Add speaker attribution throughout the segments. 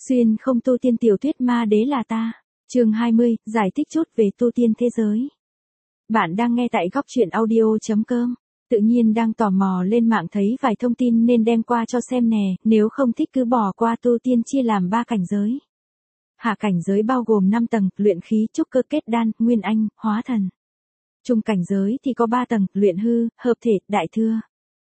Speaker 1: Xuyên không tu tiên tiểu thuyết ma đế là ta. Chương 20, giải thích chút về tu tiên thế giới. Bạn đang nghe tại góc truyện audio.com. Tự nhiên đang tò mò lên mạng thấy vài thông tin nên đem qua cho xem nè, nếu không thích cứ bỏ qua. Tu tiên chia làm 3 cảnh giới. Hạ cảnh giới bao gồm 5 tầng, luyện khí, trúc cơ, kết đan, nguyên anh, hóa thần. Trung cảnh giới thì có 3 tầng, luyện hư, hợp thể, đại thừa.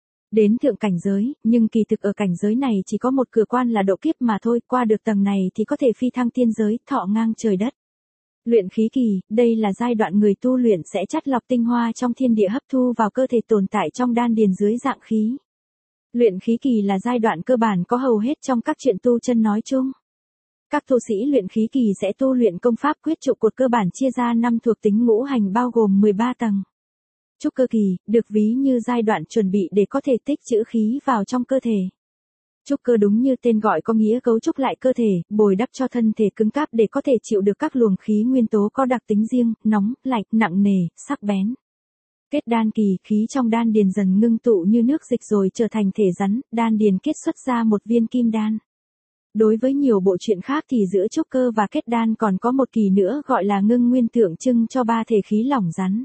Speaker 1: Đến thượng cảnh giới, nhưng kỳ thực ở cảnh giới này chỉ có một cửa quan là độ kiếp mà thôi, qua được tầng này thì có thể phi thăng tiên giới, thọ ngang trời đất. Luyện khí kỳ, đây là giai đoạn người tu luyện sẽ chắt lọc tinh hoa trong thiên địa hấp thu vào cơ thể tồn tại trong đan điền dưới dạng khí. Luyện khí kỳ là giai đoạn cơ bản có hầu hết trong các chuyện tu chân nói chung. Các tu sĩ luyện khí kỳ sẽ tu luyện công pháp quyết trụ cột cơ bản chia ra 5 thuộc tính ngũ hành bao gồm 13 tầng. Trúc cơ kỳ, được ví như giai đoạn chuẩn bị để có thể tích trữ khí vào trong cơ thể. Trúc cơ đúng như tên gọi có nghĩa cấu trúc lại cơ thể, bồi đắp cho thân thể cứng cáp để có thể chịu được các luồng khí nguyên tố có đặc tính riêng, nóng, lạnh, nặng nề, sắc bén. Kết đan kỳ, khí trong đan điền dần ngưng tụ như nước dịch rồi trở thành thể rắn, đan điền kết xuất ra một viên kim đan. Đối với nhiều bộ truyện khác thì giữa trúc cơ và kết đan còn có một kỳ nữa gọi là ngưng nguyên, tượng trưng cho 3 thể khí lỏng rắn.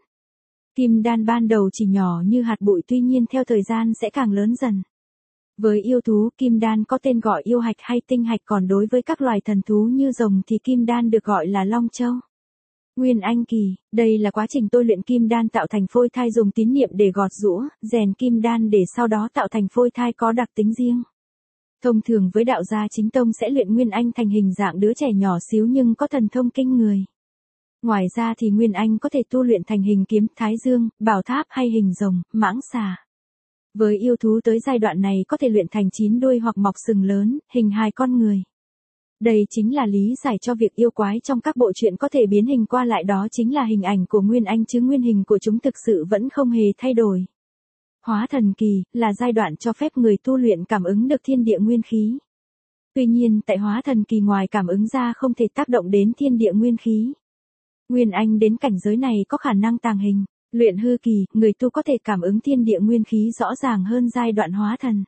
Speaker 1: Kim đan ban đầu chỉ nhỏ như hạt bụi, tuy nhiên theo thời gian sẽ càng lớn dần. Với yêu thú, kim đan có tên gọi yêu hạch hay tinh hạch, còn đối với các loài thần thú như rồng thì kim đan được gọi là long châu. Nguyên anh kỳ, đây là quá trình tôi luyện kim đan tạo thành phôi thai, dùng tín niệm để gọt giũa, rèn kim đan để sau đó tạo thành phôi thai có đặc tính riêng. Thông thường với đạo gia chính tông sẽ luyện nguyên anh thành hình dạng đứa trẻ nhỏ xíu nhưng có thần thông kinh người. Ngoài ra thì nguyên anh có thể tu luyện thành hình kiếm, thái dương, bảo tháp hay hình rồng, mãng xà. Với yêu thú tới giai đoạn này có thể luyện thành 9 đuôi hoặc mọc sừng lớn, hình hài con người. Đây chính là lý giải cho việc yêu quái trong các bộ truyện có thể biến hình qua lại, đó chính là hình ảnh của nguyên anh chứ nguyên hình của chúng thực sự vẫn không hề thay đổi. Hóa thần kỳ là giai đoạn cho phép người tu luyện cảm ứng được thiên địa nguyên khí. Tuy nhiên tại hóa thần kỳ, ngoài cảm ứng ra không thể tác động đến thiên địa nguyên khí. Nguyên anh đến cảnh giới này có khả năng tàng hình. Luyện hư kỳ, người tu có thể cảm ứng thiên địa nguyên khí rõ ràng hơn giai đoạn hóa thần.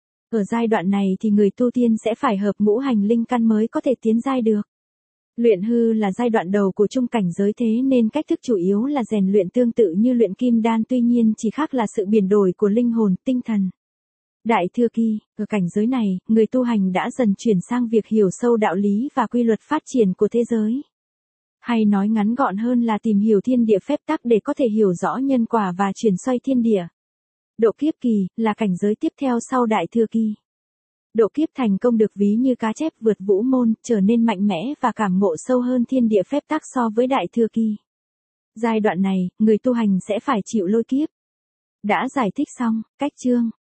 Speaker 1: Ở giai đoạn này thì người tu tiên sẽ phải hợp ngũ hành linh căn mới có thể tiến giai được. Luyện hư là giai đoạn đầu của trung cảnh giới, thế nên cách thức chủ yếu là rèn luyện tương tự như luyện kim đan, tuy nhiên chỉ khác là sự biến đổi của linh hồn, tinh thần. Đại thừa kỳ, ở cảnh giới này, người tu hành đã dần chuyển sang việc hiểu sâu đạo lý và quy luật phát triển của thế giới. Hay nói ngắn gọn hơn là tìm hiểu thiên địa phép tắc để có thể hiểu rõ nhân quả và chuyển xoay thiên địa. Độ kiếp kỳ là cảnh giới tiếp theo sau đại thừa kỳ. Độ kiếp thành công được ví như cá chép vượt vũ môn, trở nên mạnh mẽ và cảm ngộ sâu hơn thiên địa phép tắc so với đại thừa kỳ. Giai đoạn này, người tu hành sẽ phải chịu lôi kiếp. Đã giải thích xong, cách chương.